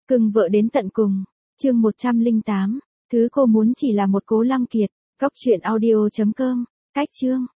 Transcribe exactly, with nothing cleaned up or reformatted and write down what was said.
Cưng vợ đến tận cùng. Chương một trăm lẻ tám. Thứ cô muốn chỉ là một Cố Lăng Kiệt. Góc truyện audio chấm com. Cách chương.